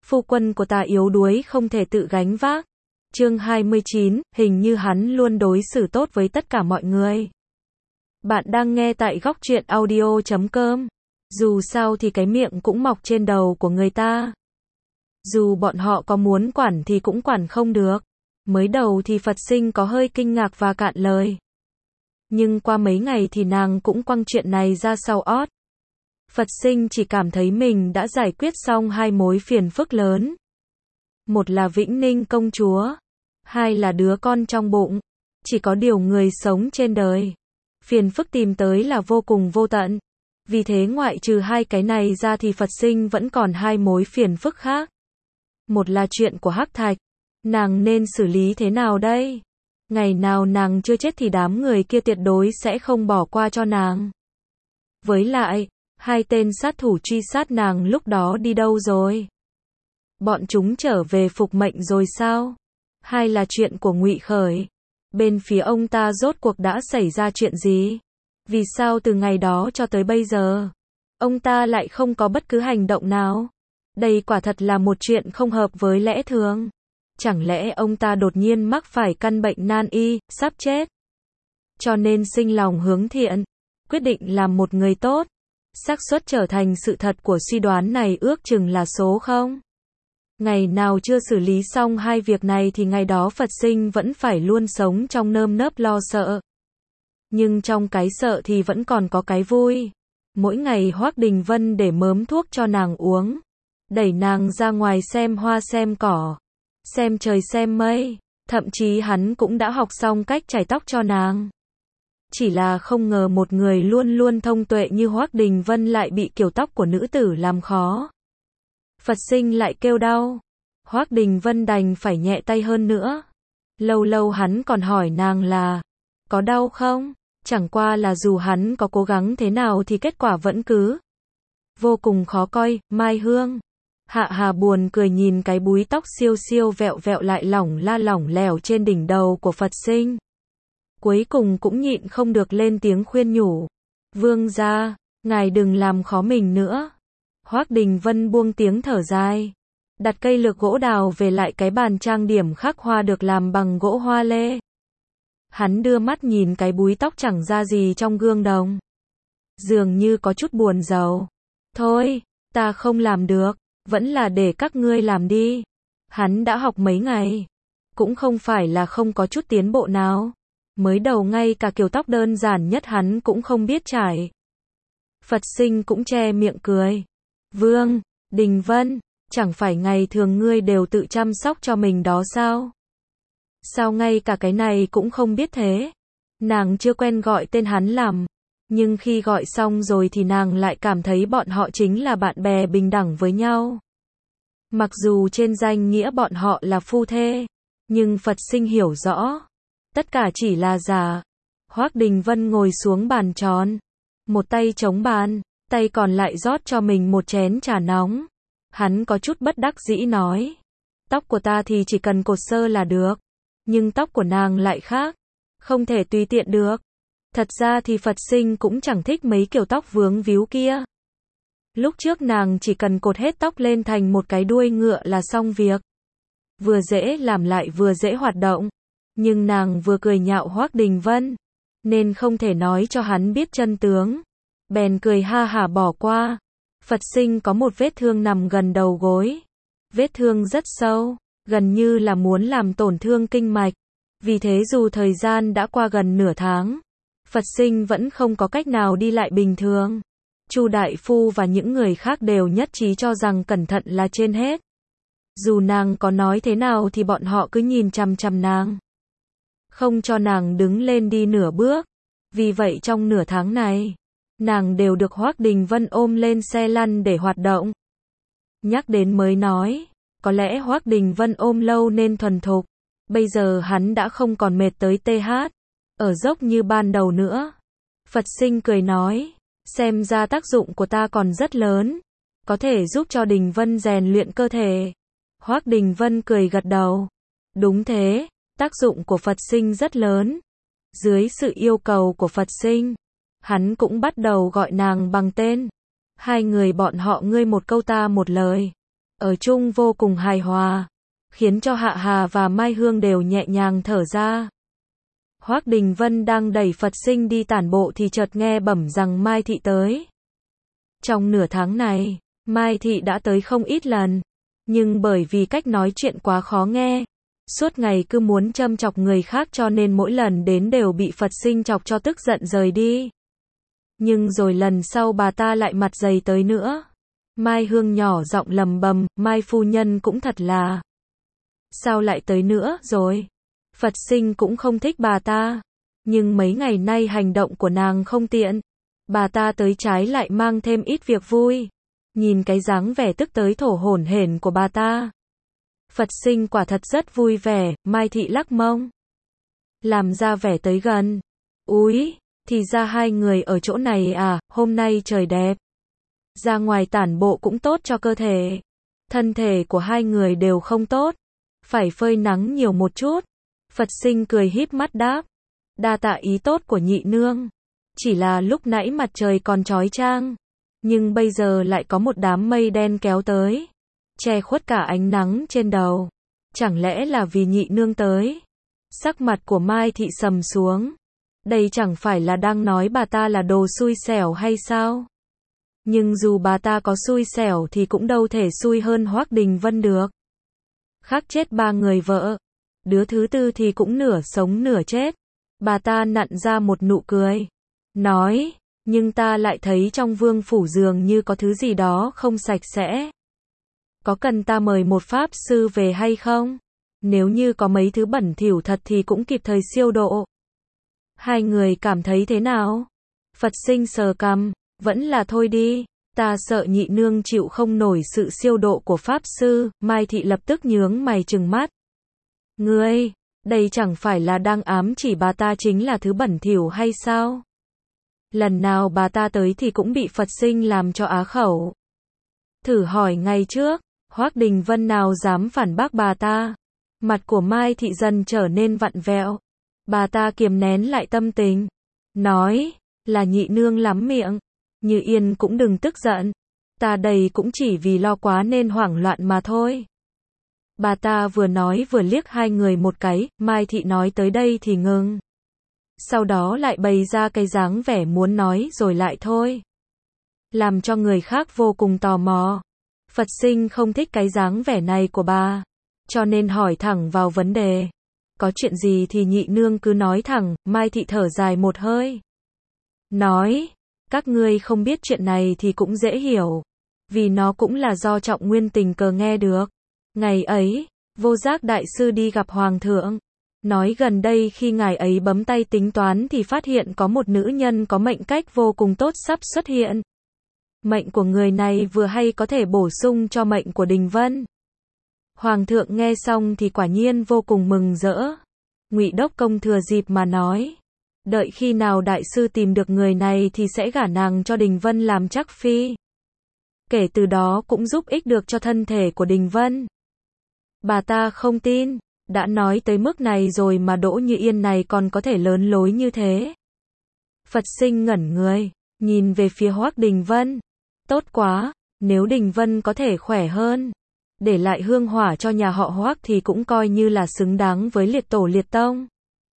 phu quân của ta yếu đuối không thể tự gánh vác. Chương 29, hình như hắn luôn đối xử tốt với tất cả mọi người. Bạn đang nghe tại góc truyện audio.com. Dù sao thì cái miệng cũng mọc trên đầu của người ta. Dù bọn họ có muốn quản thì cũng quản không được. Mới đầu thì Phật Sinh có hơi kinh ngạc và cạn lời. Nhưng qua mấy ngày thì nàng cũng quăng chuyện này ra sau ót. Phật Sinh chỉ cảm thấy mình đã giải quyết xong hai mối phiền phức lớn. Một là Vĩnh Ninh công chúa, hai là đứa con trong bụng. Chỉ có điều người sống trên đời, phiền phức tìm tới là vô cùng vô tận. Vì thế ngoại trừ hai cái này ra thì Phật Sinh vẫn còn hai mối phiền phức khác. Một là chuyện của Hắc Thạch, nàng nên xử lý thế nào đây? Ngày nào nàng chưa chết thì đám người kia tuyệt đối sẽ không bỏ qua cho nàng. Với lại, hai tên sát thủ truy sát nàng lúc đó đi đâu rồi? Bọn chúng trở về phục mệnh rồi sao? Hai là chuyện của Ngụy Khởi. Bên phía ông ta rốt cuộc đã xảy ra chuyện gì? Vì sao từ ngày đó cho tới bây giờ, ông ta lại không có bất cứ hành động nào? Đây quả thật là một chuyện không hợp với lẽ thường. Chẳng lẽ ông ta đột nhiên mắc phải căn bệnh nan y, sắp chết? Cho nên sinh lòng hướng thiện, quyết định làm một người tốt. Xác suất trở thành sự thật của suy đoán này ước chừng là số 0. Ngày nào chưa xử lý xong hai việc này thì ngày đó Phật Sinh vẫn phải luôn sống trong nơm nớp lo sợ. Nhưng trong cái sợ thì vẫn còn có cái vui. Mỗi ngày Hoắc Đình Vân để mớm thuốc cho nàng uống, đẩy nàng ra ngoài xem hoa xem cỏ, xem trời xem mây, thậm chí hắn cũng đã học xong cách chải tóc cho nàng. Chỉ là không ngờ một người luôn luôn thông tuệ như Hoắc Đình Vân lại bị kiểu tóc của nữ tử làm khó. Phật Sinh lại kêu đau. Hoắc Đình Vân đành phải nhẹ tay hơn nữa. Lâu lâu hắn còn hỏi nàng là, có đau không? Chẳng qua là dù hắn có cố gắng thế nào thì kết quả vẫn cứ vô cùng khó coi. Mai Hương, Hạ Hà buồn cười nhìn cái búi tóc siêu siêu vẹo vẹo lại lỏng la lỏng lẻo trên đỉnh đầu của Phật Sinh. Cuối cùng cũng nhịn không được lên tiếng khuyên nhủ. Vương gia, ngài đừng làm khó mình nữa. Hoắc Đình Vân buông tiếng thở dài, đặt cây lược gỗ đào về lại cái bàn trang điểm khắc hoa được làm bằng gỗ hoa lê. Hắn đưa mắt nhìn cái búi tóc chẳng ra gì trong gương đồng, dường như có chút buồn rầu. Thôi, ta không làm được, vẫn là để các ngươi làm đi. Hắn đã học mấy ngày, cũng không phải là không có chút tiến bộ nào. Mới đầu ngay cả kiểu tóc đơn giản nhất hắn cũng không biết trải. Phật Sinh cũng che miệng cười. Vương Đình Vân, chẳng phải ngày thường ngươi đều tự chăm sóc cho mình đó sao? Sao ngay cả cái này cũng không biết thế? Nàng chưa quen gọi tên hắn làm, nhưng khi gọi xong rồi thì nàng lại cảm thấy bọn họ chính là bạn bè bình đẳng với nhau. Mặc dù trên danh nghĩa bọn họ là phu thê, nhưng Phật Sinh hiểu rõ, tất cả chỉ là giả. Hoắc Đình Vân ngồi xuống bàn tròn, một tay chống bàn, tay còn lại rót cho mình một chén trà nóng. Hắn có chút bất đắc dĩ nói, tóc của ta thì chỉ cần cột sơ là được, nhưng tóc của nàng lại khác, không thể tùy tiện được. Thật ra thì Phật Sinh cũng chẳng thích mấy kiểu tóc vướng víu kia. Lúc trước nàng chỉ cần cột hết tóc lên thành một cái đuôi ngựa là xong việc. Vừa dễ làm lại vừa dễ hoạt động. Nhưng nàng vừa cười nhạo Hoắc Đình Vân, nên không thể nói cho hắn biết chân tướng. Bèn cười ha hả bỏ qua. Phật Sinh có một vết thương nằm gần đầu gối. Vết thương rất sâu, gần như là muốn làm tổn thương kinh mạch. Vì thế dù thời gian đã qua gần nửa tháng, Phật Sinh vẫn không có cách nào đi lại bình thường. Chu đại phu và những người khác đều nhất trí cho rằng cẩn thận là trên hết. Dù nàng có nói thế nào thì bọn họ cứ nhìn chằm chằm nàng, không cho nàng đứng lên đi nửa bước. Vì vậy trong nửa tháng này, nàng đều được Hoắc Đình Vân ôm lên xe lăn để hoạt động. Nhắc đến mới nói, có lẽ Hoắc Đình Vân ôm lâu nên thuần thục. Bây giờ hắn đã không còn mệt tới TH, ở dốc như ban đầu nữa. Phật Sinh cười nói, xem ra tác dụng của ta còn rất lớn, có thể giúp cho Đình Vân rèn luyện cơ thể. Hoắc Đình Vân cười gật đầu. Đúng thế, tác dụng của Phật Sinh rất lớn. Dưới sự yêu cầu của Phật Sinh, hắn cũng bắt đầu gọi nàng bằng tên. Hai người bọn họ ngươi một câu ta một lời. ở chung vô cùng hài hòa, khiến cho Hạ Hà và Mai Hương đều nhẹ nhàng thở ra. Hoắc Đình Vân đang đẩy Phật Sinh đi tản bộ thì chợt nghe bẩm rằng Mai Thị tới. Trong nửa tháng này, Mai Thị đã tới không ít lần, nhưng bởi vì cách nói chuyện quá khó nghe, suốt ngày cứ muốn châm chọc người khác cho nên mỗi lần đến đều bị Phật Sinh chọc cho tức giận rời đi. Nhưng rồi lần sau bà ta lại mặt dày tới nữa. Mai Hương nhỏ giọng lầm bầm, Mai phu nhân cũng thật là. Sao lại tới nữa rồi? Phật Sinh cũng không thích bà ta. Nhưng mấy ngày nay hành động của nàng không tiện. Bà ta tới trái lại mang thêm ít việc vui. Nhìn cái dáng vẻ tức tới thổ hổn hển của bà ta. Phật Sinh quả thật rất vui vẻ, Mai Thị lắc mông. Làm ra vẻ tới gần. Úi, thì ra hai người ở chỗ này à, hôm nay trời đẹp. Ra ngoài tản bộ cũng tốt cho cơ thể. Thân thể của hai người đều không tốt. Phải phơi nắng nhiều một chút. Phật Sinh cười híp mắt đáp. Đa tạ ý tốt của nhị nương. Chỉ là lúc nãy mặt trời còn chói chang. Nhưng bây giờ lại có một đám mây đen kéo tới. Che khuất cả ánh nắng trên đầu. Chẳng lẽ là vì nhị nương tới? Sắc mặt của Mai Thị sầm xuống. Đây chẳng phải là đang nói bà ta là đồ xui xẻo hay sao? Nhưng dù bà ta có xui xẻo thì cũng đâu thể xui hơn Hoắc Đình Vân được. Khắc chết ba người vợ. Đứa thứ tư thì cũng nửa sống nửa chết. Bà ta nặn ra một nụ cười. Nói, nhưng ta lại thấy trong vương phủ dường như có thứ gì đó không sạch sẽ. Có cần ta mời một pháp sư về hay không? Nếu như có mấy thứ bẩn thỉu thật thì cũng kịp thời siêu độ. Hai người cảm thấy thế nào? Phật Sinh sờ cằm, vẫn là thôi đi, ta sợ nhị nương chịu không nổi sự siêu độ của pháp sư. Mai Thị lập tức nhướng mày trừng mắt. Ngươi, đây chẳng phải là đang ám chỉ bà ta chính là thứ bẩn thỉu hay sao? Lần nào bà ta tới thì cũng bị Phật Sinh làm cho á khẩu. Thử hỏi ngày trước, Hoắc Đình Vân nào dám phản bác bà ta? Mặt của Mai Thị dần trở nên vặn vẹo. Bà ta kiềm nén lại tâm tình. Nói, là nhị nương lắm miệng. Như Yên cũng đừng tức giận. Ta đây cũng chỉ vì lo quá nên hoảng loạn mà thôi. Bà ta vừa nói vừa liếc hai người một cái, Mai Thị nói tới đây thì ngừng. Sau đó lại bày ra cái dáng vẻ muốn nói rồi lại thôi. Làm cho người khác vô cùng tò mò. Phật Sinh không thích cái dáng vẻ này của bà. Cho nên hỏi thẳng vào vấn đề. Có chuyện gì thì nhị nương cứ nói thẳng. Mai Thị thở dài một hơi. Nói, các ngươi không biết chuyện này thì cũng dễ hiểu. Vì nó cũng là do Trọng Nguyên tình cờ nghe được. Ngày ấy, Vô Giác đại sư đi gặp Hoàng thượng. Nói gần đây khi ngài ấy bấm tay tính toán thì phát hiện có một nữ nhân có mệnh cách vô cùng tốt sắp xuất hiện. Mệnh của người này vừa hay có thể bổ sung cho mệnh của Đình Vân. Hoàng thượng nghe xong thì quả nhiên vô cùng mừng rỡ. Ngụy Đốc Công thừa dịp mà nói. Đợi khi nào đại sư tìm được người này thì sẽ gả nàng cho Đình Vân làm chắc phi. Kể từ đó cũng giúp ích được cho thân thể của Đình Vân. Bà ta không tin. Đã nói tới mức này rồi mà Đỗ Như Yên này còn có thể lớn lối như thế. Phật Sinh ngẩn người, nhìn về phía Hoắc Đình Vân. Tốt quá, nếu Đình Vân có thể khỏe hơn, để lại hương hỏa cho nhà họ Hoắc thì cũng coi như là xứng đáng với liệt tổ liệt tông.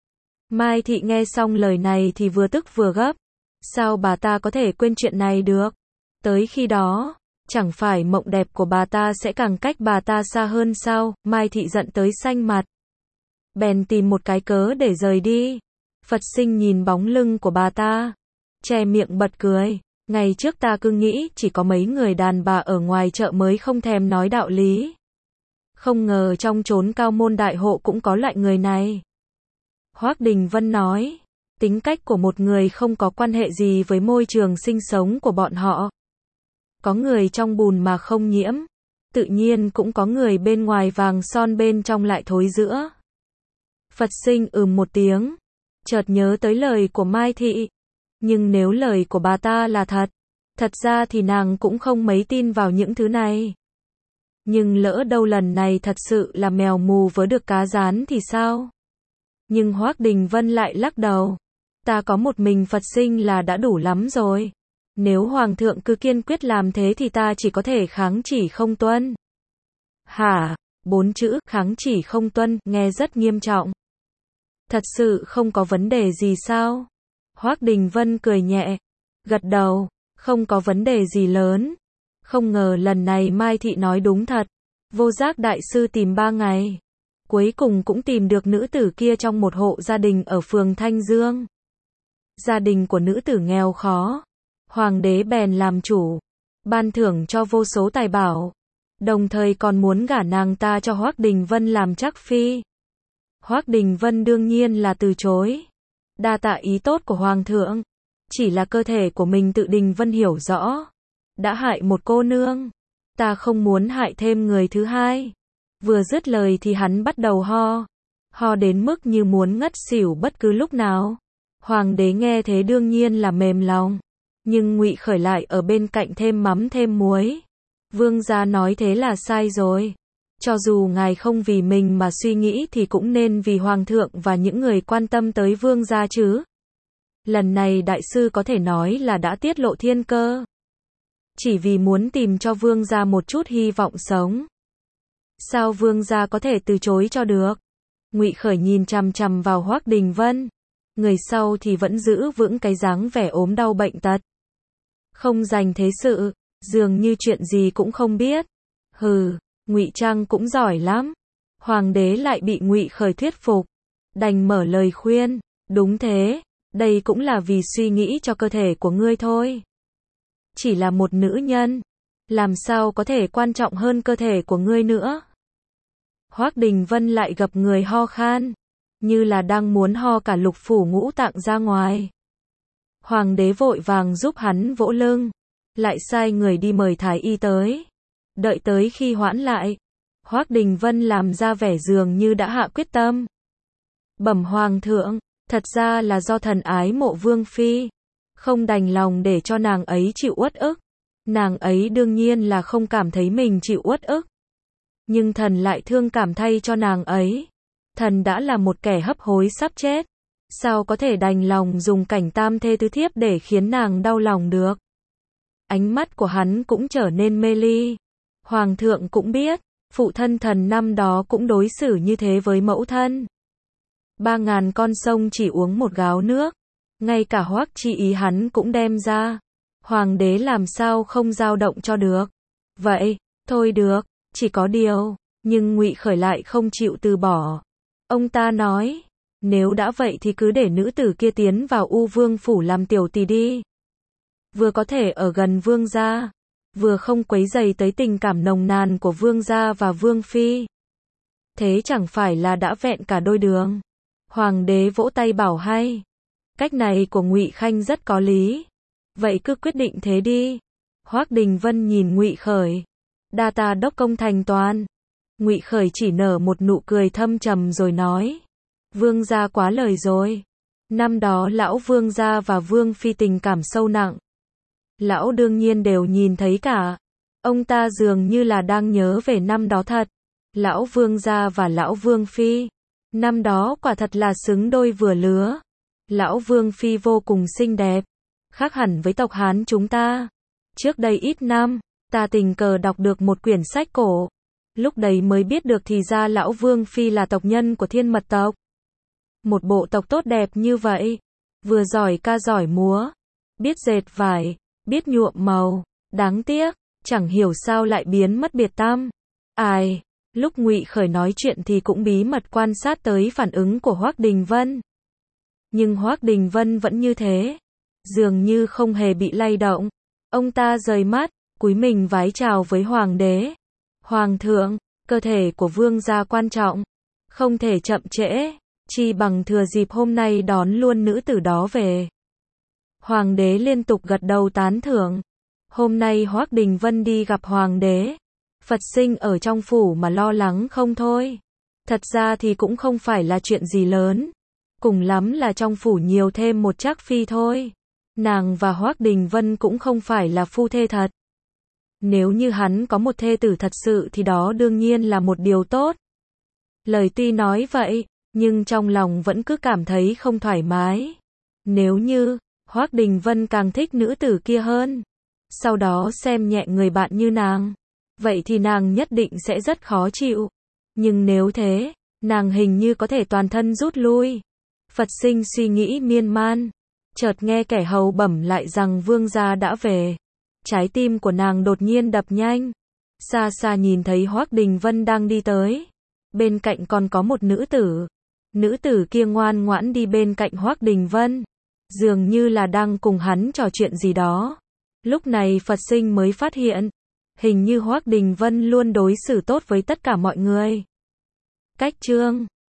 Mai Thị nghe xong lời này thì vừa tức vừa gấp. Sao bà ta có thể quên chuyện này được? Tới khi đó, chẳng phải mộng đẹp của bà ta sẽ càng cách bà ta xa hơn sao? Mai Thị giận tới xanh mặt. Bèn tìm một cái cớ để rời đi. Phật Sinh nhìn bóng lưng của bà ta, che miệng bật cười. Ngày trước ta cứ nghĩ chỉ có mấy người đàn bà ở ngoài chợ mới không thèm nói đạo lý. Không ngờ trong chốn cao môn đại hộ cũng có loại người này. Hoắc Đình Vân nói, tính cách của một người không có quan hệ gì với môi trường sinh sống của bọn họ. Có người trong bùn mà không nhiễm, tự nhiên cũng có người bên ngoài vàng son bên trong lại thối rữa. Phật Sinh một tiếng, chợt nhớ tới lời của Mai Thị. Nhưng nếu lời của bà ta là thật ra thì nàng cũng không mấy tin vào những thứ này. Nhưng lỡ đâu lần này thật sự là mèo mù vớ được cá rán thì sao? Nhưng Hoắc Đình Vân lại lắc đầu. Ta có một mình Phật Sinh là đã đủ lắm rồi. Nếu Hoàng thượng cứ kiên quyết làm thế thì ta chỉ có thể kháng chỉ không tuân. Hả? 4 chữ, kháng chỉ không tuân, nghe rất nghiêm trọng. Thật sự không có vấn đề gì sao? Hoắc Đình Vân cười nhẹ, gật đầu, không có vấn đề gì lớn. Không ngờ lần này Mai Thị nói đúng thật. Vô Giác đại sư tìm 3 ngày. Cuối cùng cũng tìm được nữ tử kia trong một hộ gia đình ở phường Thanh Dương. Gia đình của nữ tử nghèo khó. Hoàng đế bèn làm chủ, ban thưởng cho vô số tài bảo. Đồng thời còn muốn gả nàng ta cho Hoắc Đình Vân làm trắc phi. Hoắc Đình Vân đương nhiên là từ chối. Đa tạ ý tốt của Hoàng thượng. Chỉ là cơ thể của mình tự Đình Vân hiểu rõ. Đã hại một cô nương. Ta không muốn hại thêm người thứ hai. Vừa dứt lời thì hắn bắt đầu ho. Ho đến mức như muốn ngất xỉu bất cứ lúc nào. Hoàng đế nghe thế đương nhiên là mềm lòng. Nhưng Ngụy Khởi lại ở bên cạnh thêm mắm thêm muối. Vương gia nói thế là sai rồi. Cho dù ngài không vì mình mà suy nghĩ thì cũng nên vì Hoàng thượng và những người quan tâm tới Vương gia chứ. Lần này đại sư có thể nói là đã tiết lộ thiên cơ. Chỉ vì muốn tìm cho Vương gia một chút hy vọng sống. Sao Vương gia có thể từ chối cho được? Ngụy Khởi nhìn chằm chằm vào Hoắc Đình Vân. Người sau thì vẫn giữ vững cái dáng vẻ ốm đau bệnh tật. Không dành thế sự, dường như chuyện gì cũng không biết. Hừ, ngụy trang cũng giỏi lắm. Hoàng đế lại bị Ngụy Khởi thuyết phục, đành mở lời khuyên, đúng thế, đây cũng là vì suy nghĩ cho cơ thể của ngươi thôi. Chỉ là một nữ nhân, làm sao có thể quan trọng hơn cơ thể của ngươi nữa. Hoắc Đình Vân lại gặp người ho khan, như là đang muốn ho cả lục phủ ngũ tạng ra ngoài. Hoàng đế vội vàng giúp hắn vỗ lưng, lại sai người đi mời thái y tới. Đợi tới khi hoãn lại, Hoắc Đình Vân làm ra vẻ dường như đã hạ quyết tâm. Bẩm Hoàng thượng, thật ra là do thần ái mộ Vương phi, không đành lòng để cho nàng ấy chịu uất ức. Nàng ấy đương nhiên là không cảm thấy mình chịu uất ức, nhưng thần lại thương cảm thay cho nàng ấy. Thần đã là một kẻ hấp hối sắp chết, sao có thể đành lòng dùng cảnh tam thê tứ thiếp để khiến nàng đau lòng được. Ánh mắt của hắn cũng trở nên mê ly. Hoàng thượng cũng biết, phụ thân thần năm đó cũng đối xử như thế với mẫu thân. 3.000 con sông chỉ uống một gáo nước, ngay cả Hoắc chi ý hắn cũng đem ra. Hoàng đế làm sao không dao động cho được. Vậy, thôi được, chỉ có điều, nhưng Ngụy Khởi lại không chịu từ bỏ. Ông ta nói, nếu đã vậy thì cứ để nữ tử kia tiến vào U Vương phủ làm tiểu tỳ đi. Vừa có thể ở gần Vương gia, vừa không quấy rầy tới tình cảm nồng nàn của Vương gia và Vương phi. Thế chẳng phải là đã vẹn cả đôi đường. Hoàng đế vỗ tay bảo hay. Cách này của Ngụy Khanh rất có lý. Vậy cứ quyết định thế đi. Hoắc Đình Vân nhìn Ngụy Khởi. Đa tạ đốc công thành toàn. Ngụy Khởi chỉ nở một nụ cười thâm trầm rồi nói. Vương gia quá lời rồi. Năm đó lão Vương gia và Vương phi tình cảm sâu nặng. Lão đương nhiên đều nhìn thấy cả. Ông ta dường như là đang nhớ về năm đó thật. Lão Vương gia và lão Vương phi. Năm đó quả thật là xứng đôi vừa lứa. Lão Vương phi vô cùng xinh đẹp. Khác hẳn với tộc Hán chúng ta. Trước đây ít năm, ta tình cờ đọc được một quyển sách cổ. Lúc đấy mới biết được thì ra lão Vương phi là tộc nhân của Thiên Mật tộc. Một bộ tộc tốt đẹp như vậy, vừa giỏi ca giỏi múa, biết dệt vải, biết nhuộm màu, đáng tiếc, chẳng hiểu sao lại biến mất biệt tăm. Ai, lúc Ngụy Khởi nói chuyện thì cũng bí mật quan sát tới phản ứng của Hoắc Đình Vân. Nhưng Hoắc Đình Vân vẫn như thế, dường như không hề bị lay động. Ông ta rời mắt, cúi mình vái chào với Hoàng đế. Hoàng thượng, cơ thể của Vương gia quan trọng, không thể chậm trễ, chi bằng thừa dịp hôm nay đón luôn nữ tử đó về. Hoàng đế liên tục gật đầu tán thưởng. Hôm nay Hoắc Đình Vân đi gặp Hoàng đế. Phật sinh ở trong phủ mà lo lắng không thôi. Thật ra thì cũng không phải là chuyện gì lớn. Cùng lắm là trong phủ nhiều thêm một trác phi thôi. Nàng và Hoắc Đình Vân cũng không phải là phu thê thật. Nếu như hắn có một thê tử thật sự thì đó đương nhiên là một điều tốt. Lời tuy nói vậy, nhưng trong lòng vẫn cứ cảm thấy không thoải mái. Nếu như, Hoắc Đình Vân càng thích nữ tử kia hơn. Sau đó xem nhẹ người bạn như nàng. vậy thì nàng nhất định sẽ rất khó chịu. Nhưng nếu thế, nàng hình như có thể toàn thân rút lui. Phật sinh suy nghĩ miên man, chợt nghe kẻ hầu bẩm lại rằng vương gia đã về. Trái tim của nàng đột nhiên đập nhanh. Xa xa nhìn thấy Hoắc Đình Vân đang đi tới. Bên cạnh còn có một nữ tử. Nữ tử kia ngoan ngoãn đi bên cạnh Hoắc Đình Vân, dường như là đang cùng hắn trò chuyện gì đó. Lúc này Phật sinh mới phát hiện, hình như Hoắc Đình Vân luôn đối xử tốt với tất cả mọi người. Cách chương